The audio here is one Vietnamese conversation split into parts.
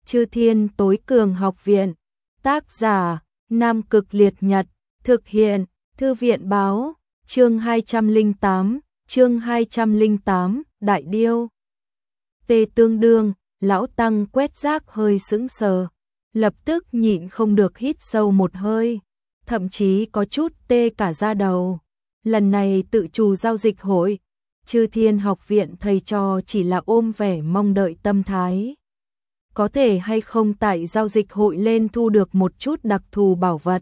Chư Thiên Tối Cường Học Viện. Tác giả Nam Cực Liệt Nhật. Thực hiện Thư viện Báo. Chương 208, Đại Điêu. Tê Tương Đương, lão tăng quét rác hơi sững sờ, lập tức nhịn không được hít sâu một hơi, thậm chí có chút tê cả da đầu. Lần này tự chủ giao dịch hội, Chư Thiên Học Viện thầy trò chỉ là ôm vẻ mong đợi tâm thái. Có thể hay không tại giao dịch hội lên thu được một chút đặc thù bảo vật.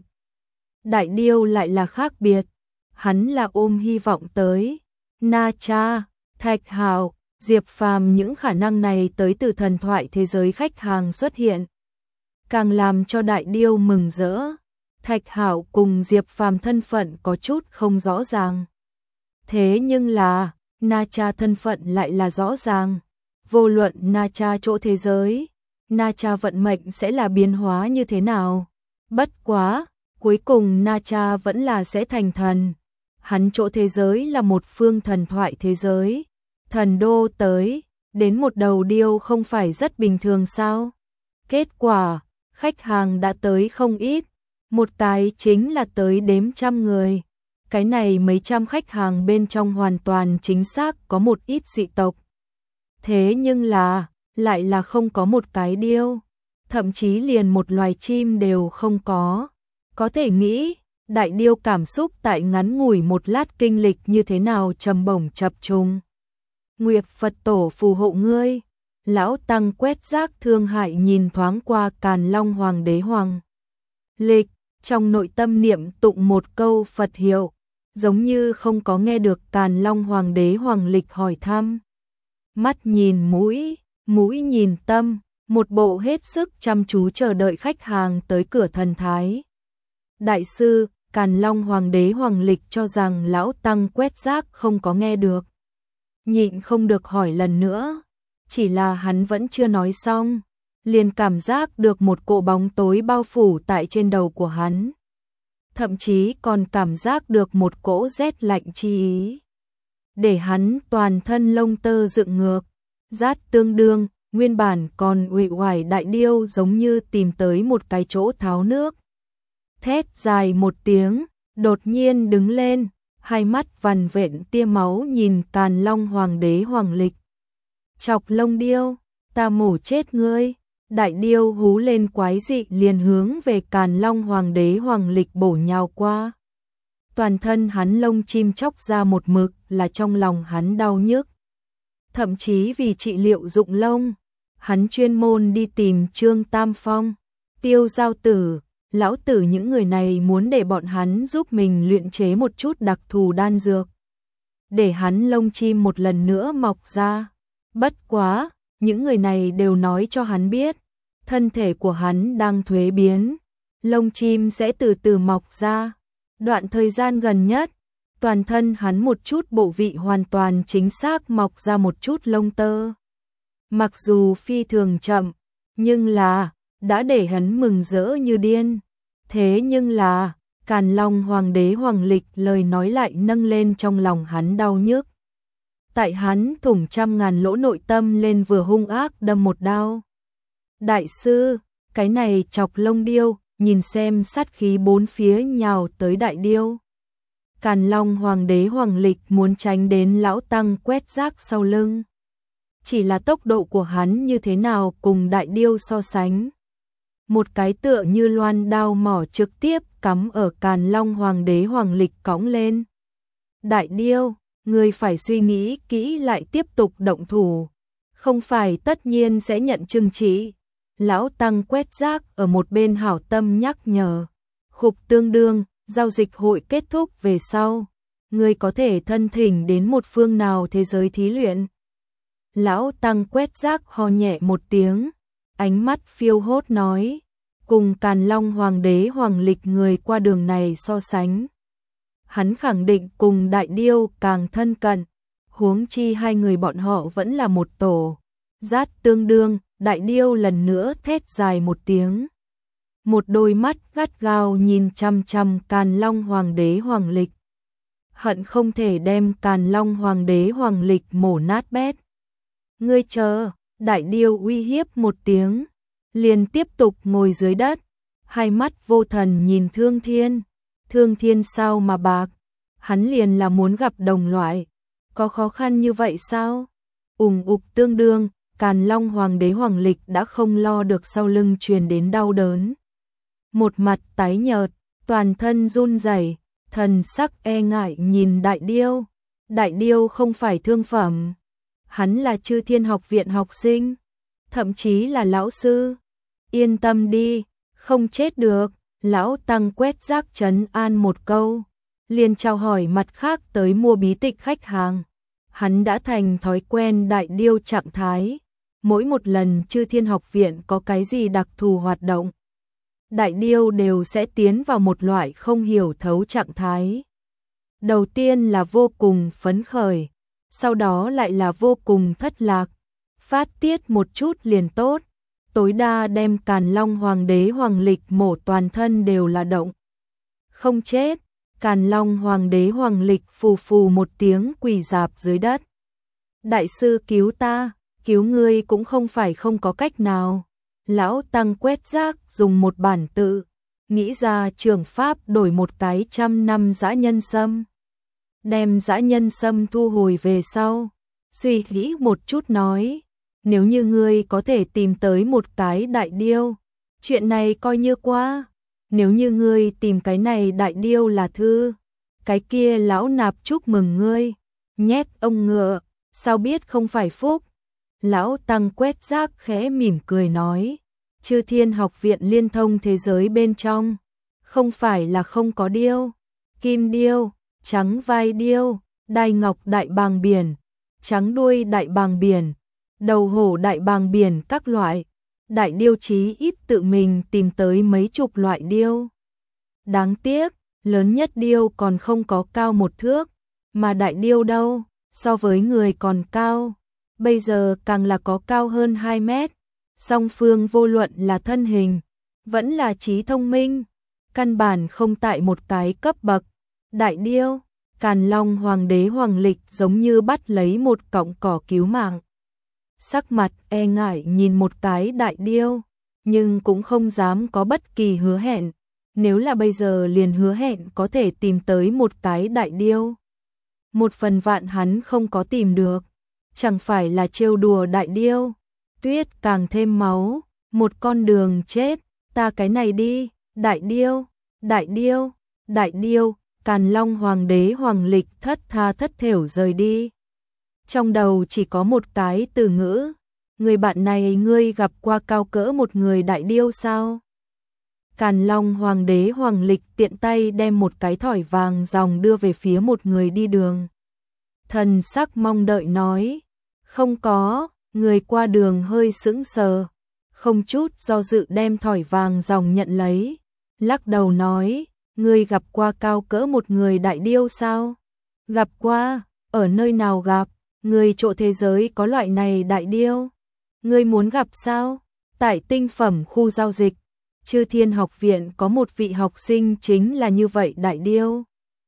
Đại Điêu lại là khác biệt, hắn là ôm hy vọng tới. Na Cha, Thạch Hạo, Diệp Phàm, những khả năng này tới từ thần thoại thế giới khách hàng xuất hiện, càng làm cho Đại Điêu mừng rỡ. Thạch Hạo cùng Diệp Phàm thân phận có chút không rõ ràng. Thế nhưng là, Na Cha thân phận lại là rõ ràng. Vô luận Na Cha chỗ thế giới, Na Cha vận mệnh sẽ là biến hóa như thế nào. Bất quá, cuối cùng Na Cha vẫn là sẽ thành thần. Hắn chỗ thế giới là một phương thần thoại thế giới. Thần đô tới, đến một đầu điêu không phải rất bình thường sao? Kết quả, khách hàng đã tới không ít. Một cái chính là tới đếm trăm người. Cái này mấy trăm khách hàng bên trong hoàn toàn chính xác có một ít dị tộc. Thế nhưng là, lại là không có một cái điêu. Thậm chí liền một loài chim đều không có. Có thể nghĩ, Đại Điêu cảm xúc tại ngắn ngủi một lát kinh lịch như thế nào trầm bổng chập trùng. Nguyệt Phật Tổ phù hộ ngươi. Lão tăng quét rác thương hại nhìn thoáng qua Càn Long Hoàng đế Hoàng Lịch, trong nội tâm niệm tụng một câu Phật hiệu, giống như không có nghe được Càn Long Hoàng đế Hoàng Lịch hỏi thăm. Mắt nhìn mũi, mũi nhìn tâm, một bộ hết sức chăm chú chờ đợi khách hàng tới cửa thần thái. Đại sư, Càn Long Hoàng đế Hoàng Lịch cho rằng lão tăng quét rác không có nghe được. Nhịn không được hỏi lần nữa, chỉ là hắn vẫn chưa nói xong, liền cảm giác được một cỗ bóng tối bao phủ tại trên đầu của hắn. Thậm chí còn cảm giác được một cỗ rét lạnh chi ý, để hắn toàn thân lông tơ dựng ngược. Rát Tương Đương, nguyên bản còn uể oải Đại Điêu giống như tìm tới một cái chỗ tháo nước. Thét dài một tiếng, đột nhiên đứng lên, hai mắt vằn vện tia máu nhìn Càn Long Hoàng đế Hoàng Lịch. Chọc lông điêu, ta mổ chết ngươi. Đại Điêu hú lên quái dị liền hướng về Càn Long Hoàng đế Hoàng Lịch bổ nhào qua. Toàn thân hắn lông chim chóc ra một mực, là trong lòng hắn đau nhức. Thậm chí vì trị liệu rụng lông, hắn chuyên môn đi tìm Trương Tam Phong, Tiêu Giao Tử, Lão Tử, những người này muốn để bọn hắn giúp mình luyện chế một chút đặc thù đan dược, để hắn lông chim một lần nữa mọc ra. Bất quá, những người này đều nói cho hắn biết, thân thể của hắn đang thuế biến, lông chim sẽ từ từ mọc ra. Đoạn thời gian gần nhất, toàn thân hắn một chút bộ vị hoàn toàn chính xác mọc ra một chút lông tơ. Mặc dù phi thường chậm, nhưng là đã để hắn mừng rỡ như điên. Thế nhưng là, Càn Long Hoàng đế Hoàng Lịch lời nói lại nâng lên trong lòng hắn đau nhức. Tại hắn thủng trăm ngàn lỗ nội tâm lên vừa hung ác đâm một đao. Đại sư, cái này chọc lông điêu, nhìn xem sát khí bốn phía nhào tới Đại Điêu. Càn Long Hoàng đế Hoàng Lịch muốn tránh đến lão tăng quét rác sau lưng. Chỉ là tốc độ của hắn như thế nào cùng Đại Điêu so sánh. Một cái tựa như loan đao mỏ trực tiếp cắm ở Càn Long Hoàng đế Hoàng Lịch cõng lên. Đại Điêu, ngươi phải suy nghĩ kỹ lại tiếp tục động thủ, không phải tất nhiên sẽ nhận trừng trị. Lão tăng quét rác ở một bên hảo tâm nhắc nhở. Khục Tương Đương, giao dịch hội kết thúc về sau, ngươi có thể thân thỉnh đến một phương nào thế giới thí luyện. Lão tăng quét rác ho nhẹ một tiếng, ánh mắt phiêu hốt nói, cùng Càn Long Hoàng đế Hoàng Lịch người qua đường này so sánh, hắn khẳng định cùng Đại Điêu càng thân cận, huống chi hai người bọn họ vẫn là một tổ. Rát Tương Đương, Đại Điêu lần nữa thét dài một tiếng. Một đôi mắt gắt gao nhìn chăm chăm Càn Long Hoàng đế Hoàng Lịch. Hận không thể đem Càn Long Hoàng đế Hoàng Lịch mổ nát bét. Ngươi chờ, Đại Điêu uy hiếp một tiếng. liền tiếp tục ngồi dưới đất, hai mắt vô thần nhìn Thương Thiên. Thương Thiên sao mà bạc, hắn liền là muốn gặp đồng loại, có khó khăn như vậy sao? Ục tương đương, Càn Long Hoàng đế Hoàng Lịch đã không lo được sau lưng truyền đến đau đớn. Một mặt tái nhợt, toàn thân run rẩy, thần sắc e ngại nhìn Đại Điêu. Đại Điêu không phải thương phẩm, hắn là Chư Thiên Học viện học sinh, thậm chí là lão sư. Yên tâm đi, không chết được. Lão Tăng quét rác trấn an một câu, liền chào hỏi mặt khác tới mua bí tịch khách hàng. Hắn đã thành thói quen Đại Điêu trạng thái, mỗi một lần Chư Thiên Học viện có cái gì đặc thù hoạt động, Đại Điêu đều sẽ tiến vào một loại không hiểu thấu trạng thái. Đầu tiên là vô cùng phấn khởi, sau đó lại là vô cùng thất lạc, phát tiết một chút liền tốt. Tối đa đem Càn Long Hoàng đế Hoàng Lịch mổ toàn thân đều là động. Không chết, Càn Long Hoàng đế Hoàng Lịch phù phù một tiếng quỳ rạp dưới đất. Đại sư cứu ta, cứu ngươi cũng không phải không có cách nào. Lão Tăng quét rác dùng một bản tự, nghĩ ra trường pháp đổi một cái 100 năm dã nhân sâm. Đem dã nhân sâm thu hồi về sau, suy nghĩ một chút nói. Nếu như ngươi có thể tìm tới một cái Đại Điêu, chuyện này coi như qua. Nếu như ngươi tìm cái này Đại Điêu là thư, cái kia lão nạp chúc mừng ngươi. Nhét ông ngựa, sao biết không phải phúc. Lão Tăng quét rác khẽ mỉm cười nói, Chư Thiên Học viện liên thông thế giới bên trong, không phải là không có điêu. Kim điêu, trắng vai điêu, đai ngọc đại bàng biển, trắng đuôi đại bàng biển, đầu hổ đại bàng biển các loại. Đại Điêu chí ít tự mình tìm tới mấy chục loại điêu. Đáng tiếc, lớn nhất điêu còn không có cao 1 thước, mà Đại Điêu đâu, so với người còn cao, bây giờ càng là có cao hơn 2 mét. Song phương vô luận là thân hình, vẫn là trí thông minh, căn bản không tại một cái cấp bậc. Đại Điêu, Càn Long Hoàng đế Hoàng Lịch giống như bắt lấy một cọng cỏ cứu mạng. Sắc mặt e ngại nhìn một cái Đại Điêu, nhưng cũng không dám có bất kỳ hứa hẹn. Nếu là bây giờ liền hứa hẹn có thể tìm tới một cái Đại Điêu, 1/1000 hắn không có tìm được, chẳng phải là trêu đùa Đại Điêu. Tuyết càng thêm máu, một con đường chết, ta cái này đi. Đại Điêu, Đại Điêu, Đại Điêu. Càn Long Hoàng đế Hoàng Lịch thất tha thất thểu rời đi. Trong đầu chỉ có một cái từ ngữ, người bạn này ngươi gặp qua cao cỡ một người Đại Điêu sao? Càn Long Hoàng đế Hoàng Lịch tiện tay đem một cái thỏi vàng ròng đưa về phía một người đi đường. Thần sắc mong đợi nói, không có. Người qua đường hơi sững sờ, không chút do dự đem thỏi vàng ròng nhận lấy, lắc đầu nói, ngươi gặp qua cao cỡ một người Đại Điêu sao? Gặp qua, ở nơi nào gặp? Người chỗ thế giới có loại này Đại Điêu? Ngươi muốn gặp sao? Tại tinh phẩm khu giao dịch, Chư Thiên Học viện có một vị học sinh chính là như vậy Đại Điêu.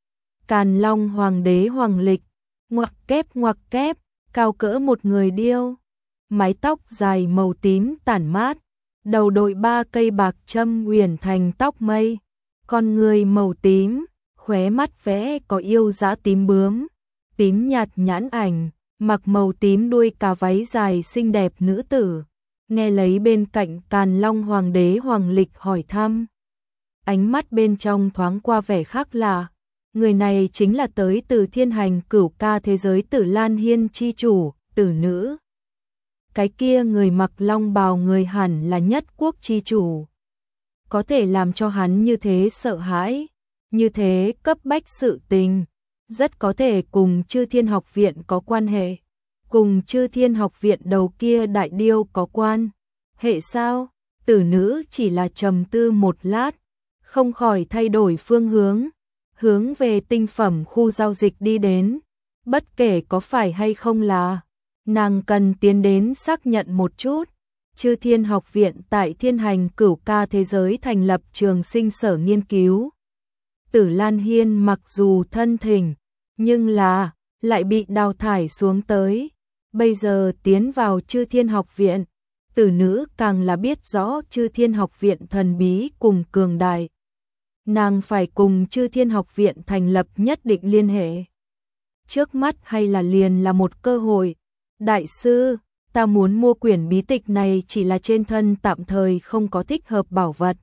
Càn Long Hoàng đế Hoàng Lịch, ngoặc kép, cao cỡ một người điêu. Mái tóc dài màu tím tản mát, đầu đội 3 cây bạc châm uyển thành tóc mây, con người màu tím, khóe mắt vẽ có yêu dã tím bướm, tím nhạt nhãn ảnh, mặc màu tím đuôi cà váy dài xinh đẹp nữ tử, nghe lấy bên cạnh Càn Long Hoàng đế Hoàng Lịch hỏi thăm. Ánh mắt bên trong thoáng qua vẻ khác lạ, người này chính là tới từ thiên hành cửu ca thế giới Tử Lan Hiên chi chủ, tử nữ. Cái kia người mặc long bào người hẳn là Nhất Quốc chi chủ. Có thể làm cho hắn như thế sợ hãi, như thế cấp bách sự tình, rất có thể cùng Chư Thiên Học viện có quan hệ, cùng Chư Thiên Học viện đầu kia Đại Điêu có quan hệ sao? Tử nữ chỉ là trầm tư một lát, không khỏi thay đổi phương hướng về tinh phẩm khu giao dịch đi đến, bất kể có phải hay không là nàng cần tiến đến xác nhận một chút. Chư Thiên Học viện tại thiên hành cửu ca thế giới thành lập trường sinh sở nghiên cứu. Tử Lan Hiên mặc dù thân thỉnh, nhưng là lại bị đào thải xuống tới. Bây giờ tiến vào Chư Thiên Học viện, Tử nữ càng là biết rõ Chư Thiên Học Viện thần bí cùng cường đại. Nàng phải cùng Chư Thiên Học Viện thành lập nhất định liên hệ. Trước mắt hay là liền là một cơ hội. Đại sư, ta muốn mua quyển bí tịch này, chỉ là trên thân tạm thời không có thích hợp bảo vật.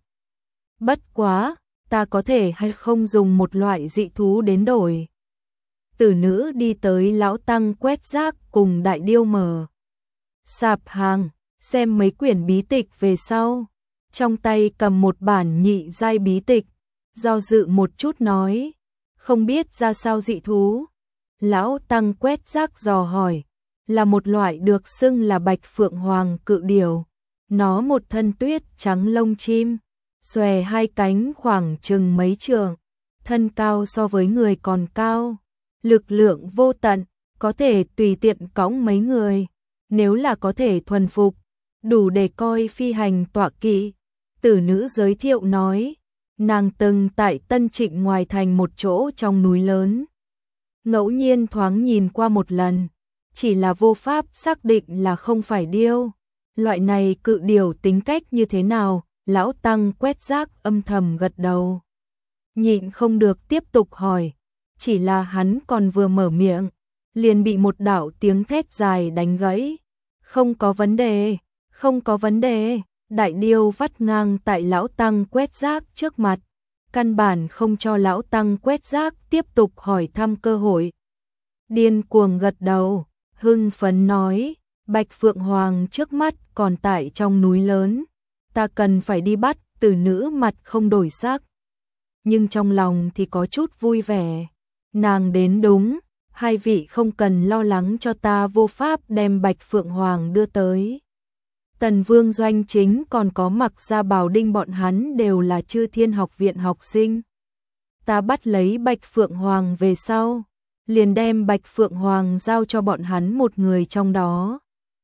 Bất quá, ta có thể hay không dùng một loại dị thú đến đổi. Tử nữ đi tới lão tăng quét rác cùng Đại Điêu mở sạp hàng, xem mấy quyển bí tịch về sau. Trong tay cầm một bản nhị giai bí tịch, do dự một chút nói, không biết ra sao dị thú. Lão tăng quét rác dò hỏi, là một loại được xưng là bạch phượng hoàng cự điểu. Nó một thân tuyết trắng lông chim, xòe hai cánh khoảng chừng mấy trượng, thân cao so với người còn cao, lực lượng vô tận, có thể tùy tiện cõng mấy người, nếu là có thể thuần phục, đủ để coi phi hành tọa kỵ. Tử nữ giới thiệu nói, nàng từng tại Tân Trịnh ngoài thành một chỗ trong núi lớn, ngẫu nhiên thoáng nhìn qua một lần, chỉ là vô pháp xác định là không phải điêu. Loại này cự điểu tính cách như thế nào? Lão tăng quét rác âm thầm gật đầu, nhịn không được tiếp tục hỏi, chỉ là hắn còn vừa mở miệng, liền bị một đạo tiếng thét dài đánh gãy. Không có vấn đề, không có vấn đề. Đại Điêu vắt ngang tại lão tăng quét rác trước mặt, căn bản không cho lão tăng quét rác tiếp tục hỏi thăm cơ hội. Điên cuồng gật đầu, hưng phấn nói, Bạch Phượng Hoàng trước mắt còn tại trong núi lớn, ta cần phải đi bắt. Tử nữ mặt không đổi sắc, nhưng trong lòng thì có chút vui vẻ. Nàng đến đúng, hai vị không cần lo lắng cho ta vô pháp đem Bạch Phượng Hoàng đưa tới. Tần Vương Doanh Chính còn có Mặc Gia Bảo Đinh bọn hắn đều là Chư Thiên Học Viện học sinh. Ta bắt lấy Bạch Phượng Hoàng về sau, liền đem Bạch Phượng Hoàng giao cho bọn hắn một người trong đó,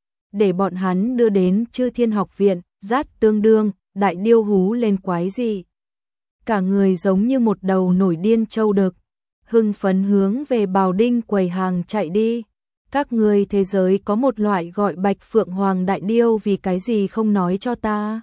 để bọn hắn đưa đến Chư Thiên Học Viện. Rát tương đương, Đại Điêu hú lên quái gì. Cả người giống như một đầu nổi điên trâu đực, hưng phấn hướng về Bảo Đinh quầy hàng chạy đi. Các người thế giới có một loại gọi Bạch Phượng Hoàng Đại Điêu, vì cái gì không nói cho ta?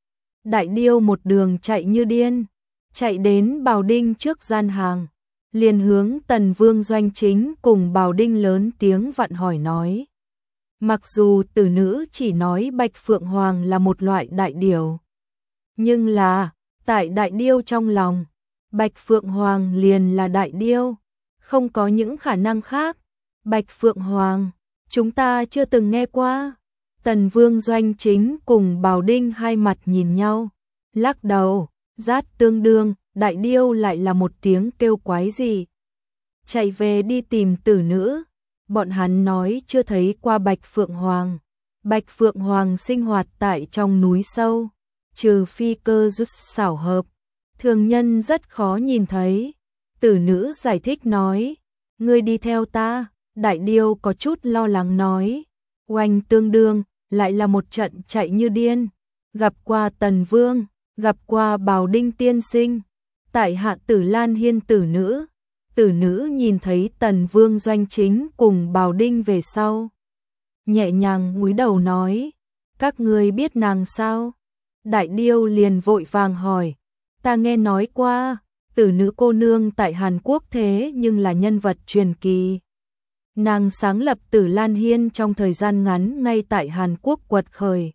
Đại Điêu một đường chạy như điên, chạy đến Bảo Đinh trước gian hàng, liền hướng Tần Vương Doanh Chính cùng Bảo Đinh lớn tiếng vặn hỏi nói. Mặc dù tử nữ chỉ nói Bạch Phượng Hoàng là một loại đại điểu, nhưng là, tại Đại Điêu trong lòng, Bạch Phượng Hoàng liền là Đại Điêu, không có những khả năng khác. Bạch Phượng Hoàng, chúng ta chưa từng nghe qua. Tần Vương Doanh Chính cùng Bảo Đinh hai mặt nhìn nhau, lắc đầu. Rát tương đương, Đại Điêu lại là một tiếng kêu quái gì. Chạy về đi tìm tử nữ. Bọn hắn nói chưa thấy qua Bạch Phượng Hoàng. Bạch Phượng Hoàng sinh hoạt tại trong núi sâu, trừ phi cơ rút xảo hợp, thường nhân rất khó nhìn thấy. Tử nữ giải thích nói, ngươi đi theo ta. Đại Điêu có chút lo lắng nói, oanh tương đương, lại là một trận chạy như điên. Gặp qua Tần Vương, gặp qua Bảo Đinh tiên sinh, tại hạ Tử Lan Hiên tử nữ. Tử nữ nhìn thấy Tần Vương Doanh Chính cùng Bảo Đinh về sau, nhẹ nhàng cúi đầu nói, các ngươi biết nàng sao? Đại Điêu liền vội vàng hỏi, ta nghe nói qua, tử nữ cô nương tại Hàn Quốc thế nhưng là nhân vật truyền kỳ. Nàng sáng lập Tử Lan Hiên trong thời gian ngắn ngay tại Hàn Quốc quật khởi.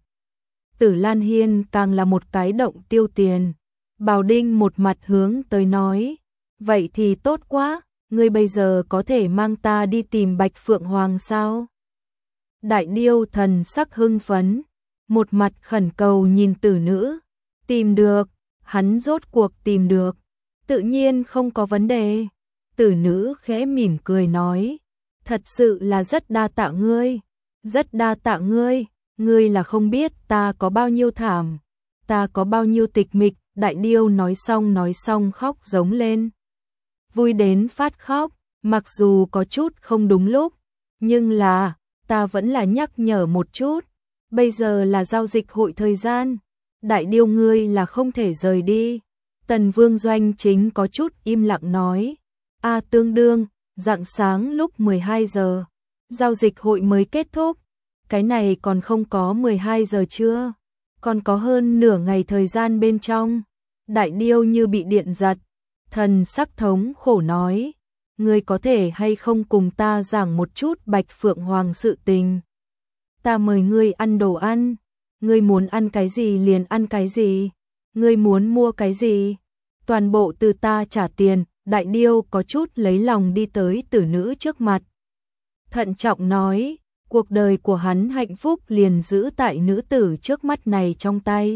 Tử Lan Hiên càng là một cái động tiêu tiền. Bảo Đinh một mặt hướng tới nói, vậy thì tốt quá, ngươi bây giờ có thể mang ta đi tìm Bạch Phượng Hoàng sao? Đại Điêu thần sắc hưng phấn, một mặt khẩn cầu nhìn tử nữ. Tìm được, hắn rốt cuộc tìm được, tự nhiên không có vấn đề. Tử nữ khẽ mỉm cười nói, thật sự là rất đa tạ ngươi, rất đa tạ ngươi, ngươi là không biết ta có bao nhiêu thảm, ta có bao nhiêu tịch mịch. Đại Điêu nói xong khóc giống lên, vui đến phát khóc, mặc dù có chút không đúng lúc, nhưng là, ta vẫn là nhắc nhở một chút, bây giờ là giao dịch hội thời gian, Đại Điêu ngươi là không thể rời đi. Tần Vương Doanh Chính có chút im lặng nói, tương đương, rạng sáng lúc 12 giờ, giao dịch hội mới kết thúc, cái này còn không có 12 giờ chưa? Còn có hơn nửa ngày thời gian bên trong. Đại điêu như bị điện giật, thần sắc thống khổ nói, ngươi có thể hay không cùng ta giảng một chút Bạch Phượng Hoàng sự tình. Ta mời ngươi ăn đồ ăn, ngươi muốn ăn cái gì liền ăn cái gì, ngươi muốn mua cái gì, toàn bộ từ ta trả tiền. Đại điêu có chút lấy lòng đi tới tử nữ trước mặt. Thận trọng nói, cuộc đời của hắn hạnh phúc liền giữ tại nữ tử trước mắt này trong tay.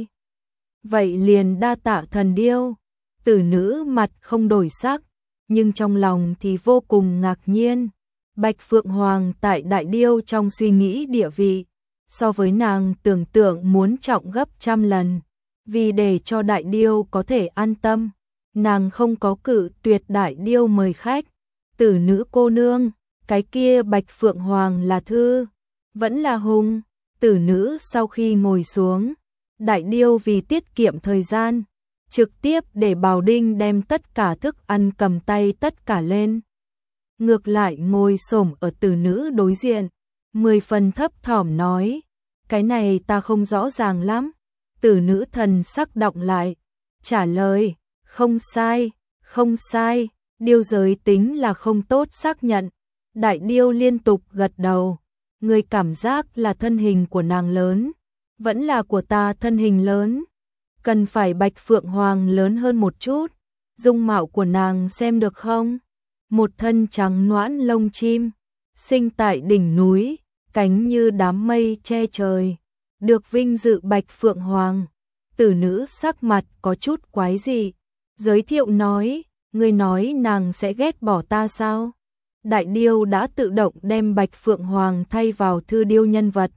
Vậy liền đa tạ thần điêu. Tử nữ mặt không đổi sắc, nhưng trong lòng thì vô cùng ngạc nhiên. Bạch Phượng Hoàng tại Đại điêu trong suy nghĩ địa vị, so với nàng tưởng tượng muốn trọng gấp trăm lần. Vì để cho Đại điêu có thể an tâm, nàng không có cự tuyệt Đại điêu mời khách. Tử nữ cô nương, cái kia Bạch Phượng Hoàng là thư, vẫn là hùng. Tử nữ sau khi ngồi xuống, Đại điêu vì tiết kiệm thời gian, trực tiếp để Bào Đinh đem tất cả thức ăn cầm tay tất cả lên. Ngược lại ngồi xổm ở tử nữ đối diện, 10 phần thấp thỏm nói, cái này ta không rõ ràng lắm. Tử nữ thần sắc động lại, trả lời, không sai, không sai, điêu giới tính là không tốt xác nhận. Đại điêu liên tục gật đầu, người cảm giác là thân hình của nàng lớn, vẫn là của ta thân hình lớn. Cần phải Bạch Phượng Hoàng lớn hơn một chút, dung mạo của nàng xem được không? Một thân trắng noãn lông chim, sinh tại đỉnh núi, cánh như đám mây che trời, được vinh dự Bạch Phượng Hoàng. Tử nữ sắc mặt có chút quái dị, giới thiệu nói, ngươi nói nàng sẽ ghét bỏ ta sao? Đại điêu đã tự động đem Bạch Phượng Hoàng thay vào thư điêu nhân vật.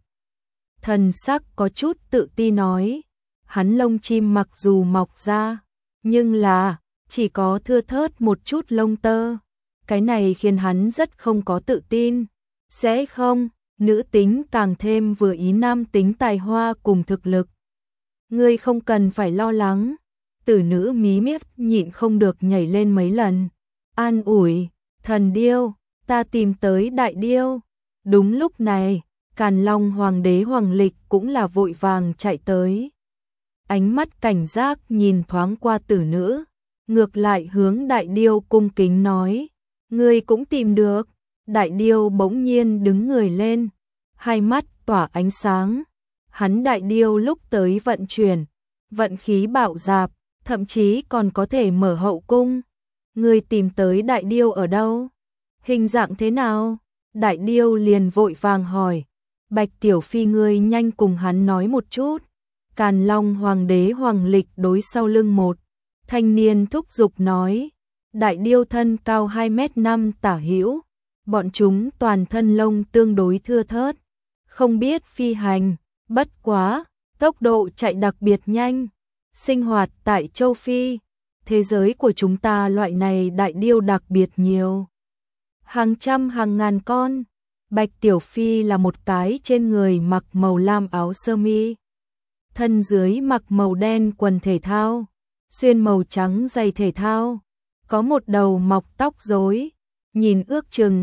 Thần sắc có chút tự ti nói, hắn lông chim mặc dù mọc ra, nhưng là chỉ có thưa thớt một chút lông tơ. Cái này khiến hắn rất không có tự tin. Sẽ không, nữ tính càng thêm vừa ý nam tính tài hoa cùng thực lực. Ngươi không cần phải lo lắng. Tử nữ mí miết nhịn không được nhảy lên mấy lần. An ủi, thần điêu, ta tìm tới Đại điêu. Đúng lúc này, Càn Long Hoàng đế Hoàng Lịch cũng là vội vàng chạy tới. Ánh mắt cảnh giác nhìn thoáng qua tử nữ, ngược lại hướng Đại điêu cung kính nói, ngươi cũng tìm được. Đại điêu bỗng nhiên đứng người lên, hai mắt tỏa ánh sáng. Hắn Đại điêu lúc tới vận chuyển, vận khí bạo dạp, thậm chí còn có thể mở hậu cung. Ngươi tìm tới Đại điêu ở đâu? Hình dạng thế nào? Đại điêu liền vội vàng hỏi. Bạch Tiểu Phi ngươi nhanh cùng hắn nói một chút. Càn Long Hoàng đế Hoàng Lịch đối sau lưng một thanh niên thúc giục nói. Đại điêu thân cao 2m5 tả hữu, bọn chúng toàn thân lông tương đối thưa thớt, không biết phi hành, bất quá, tốc độ chạy đặc biệt nhanh, sinh hoạt tại châu Phi, thế giới của chúng ta loại này đại điêu đặc biệt nhiều. Hàng trăm hàng ngàn con. Bạch Tiểu Phi là một cái trên người mặc màu lam áo sơ mi, thân dưới mặc màu đen quần thể thao, xuyên màu trắng giày thể thao, có một đầu mọc tóc rối, nhìn ước chừng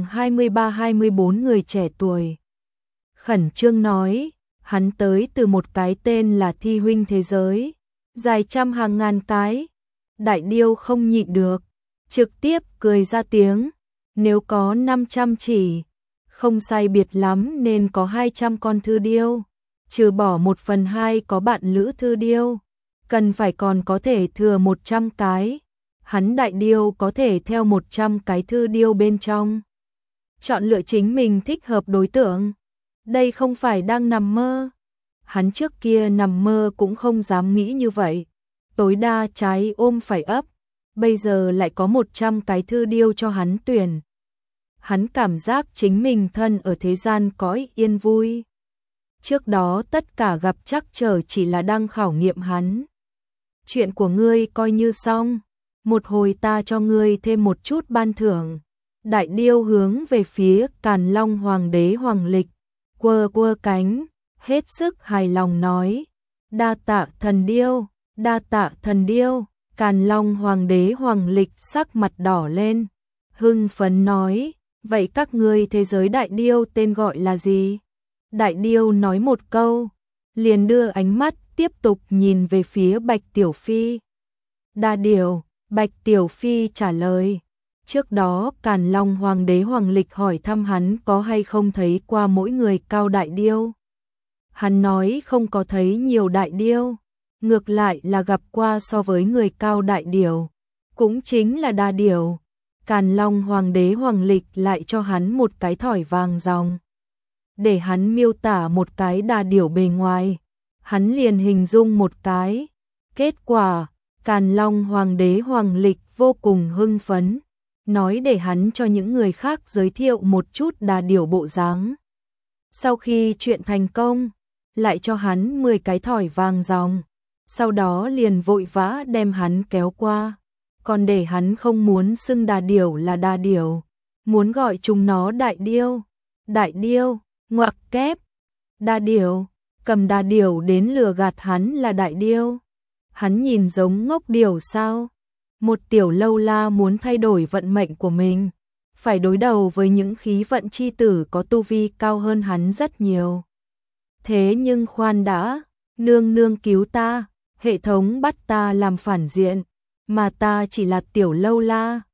23-24 người trẻ tuổi. Khẩn trương nói, hắn tới từ một cái tên là Thi Huynh thế giới, dài trăm hàng ngàn cái. Đại điêu không nhịn được, trực tiếp cười ra tiếng, nếu có 500 chỉ, không sai biệt lắm nên có 200 con thư điêu, trừ bỏ 1/2 có bạn lữ thư điêu, cần phải còn có thể thừa 100 cái. Hắn Đại điêu có thể theo 100 cái thư điêu bên trong chọn lựa chính mình thích hợp đối tượng. Đây không phải đang nằm mơ. Hắn trước kia nằm mơ cũng không dám nghĩ như vậy. Tối đa trái ôm phải ấp. Bây giờ lại có 100 cái thư điêu cho hắn tuyển. Hắn cảm giác chính mình thân ở thế gian cõi yên vui. Trước đó tất cả gặp trắc trở chỉ là đang khảo nghiệm hắn. Chuyện của ngươi coi như xong. Một hồi ta cho ngươi thêm một chút ban thưởng. Đại điêu hướng về phía Càn Long Hoàng đế Hoàng Lịch, quơ quơ cánh, hết sức hài lòng nói. Đa tạ thần điêu, đa tạ thần điêu. Càn Long Hoàng đế Hoàng Lịch sắc mặt đỏ lên, hưng phấn nói, vậy các ngươi thế giới đại điêu tên gọi là gì? Đại điêu nói một câu, liền đưa ánh mắt tiếp tục nhìn về phía Bạch Tiểu Phi. Đa điểu, Bạch Tiểu Phi trả lời. Trước đó Càn Long Hoàng đế Hoàng Lịch hỏi thăm hắn có hay không thấy qua mỗi người cao đại điêu. Hắn nói không có thấy nhiều đại điêu, ngược lại là gặp qua so với người cao đại điểu, cũng chính là đa điểu. Càn Long Hoàng đế Hoàng Lịch lại cho hắn một cái thỏi vàng ròng, để hắn miêu tả một cái đa điểu bề ngoài, hắn liền hình dung một cái. Kết quả, Càn Long Hoàng đế Hoàng Lịch vô cùng hưng phấn, nói để hắn cho những người khác giới thiệu một chút đa điểu bộ dáng. Sau khi chuyện thành công, lại cho hắn 10 cái thỏi vàng ròng, sau đó liền vội vã đem hắn kéo qua, còn để hắn không muốn xưng đa điểu là đa điểu, muốn gọi chúng nó đại điêu. Đại điêu, ngoặc kép, đa điểu, cầm đa điểu đến lừa gạt hắn là đại điêu. Hắn nhìn giống ngốc điểu sao? Một tiểu lâu la muốn thay đổi vận mệnh của mình, phải đối đầu với những khí vận chi tử có tu vi cao hơn hắn rất nhiều. Thế nhưng khoan đã, nương nương cứu ta, hệ thống bắt ta làm phản diện, mà ta chỉ là tiểu lâu la,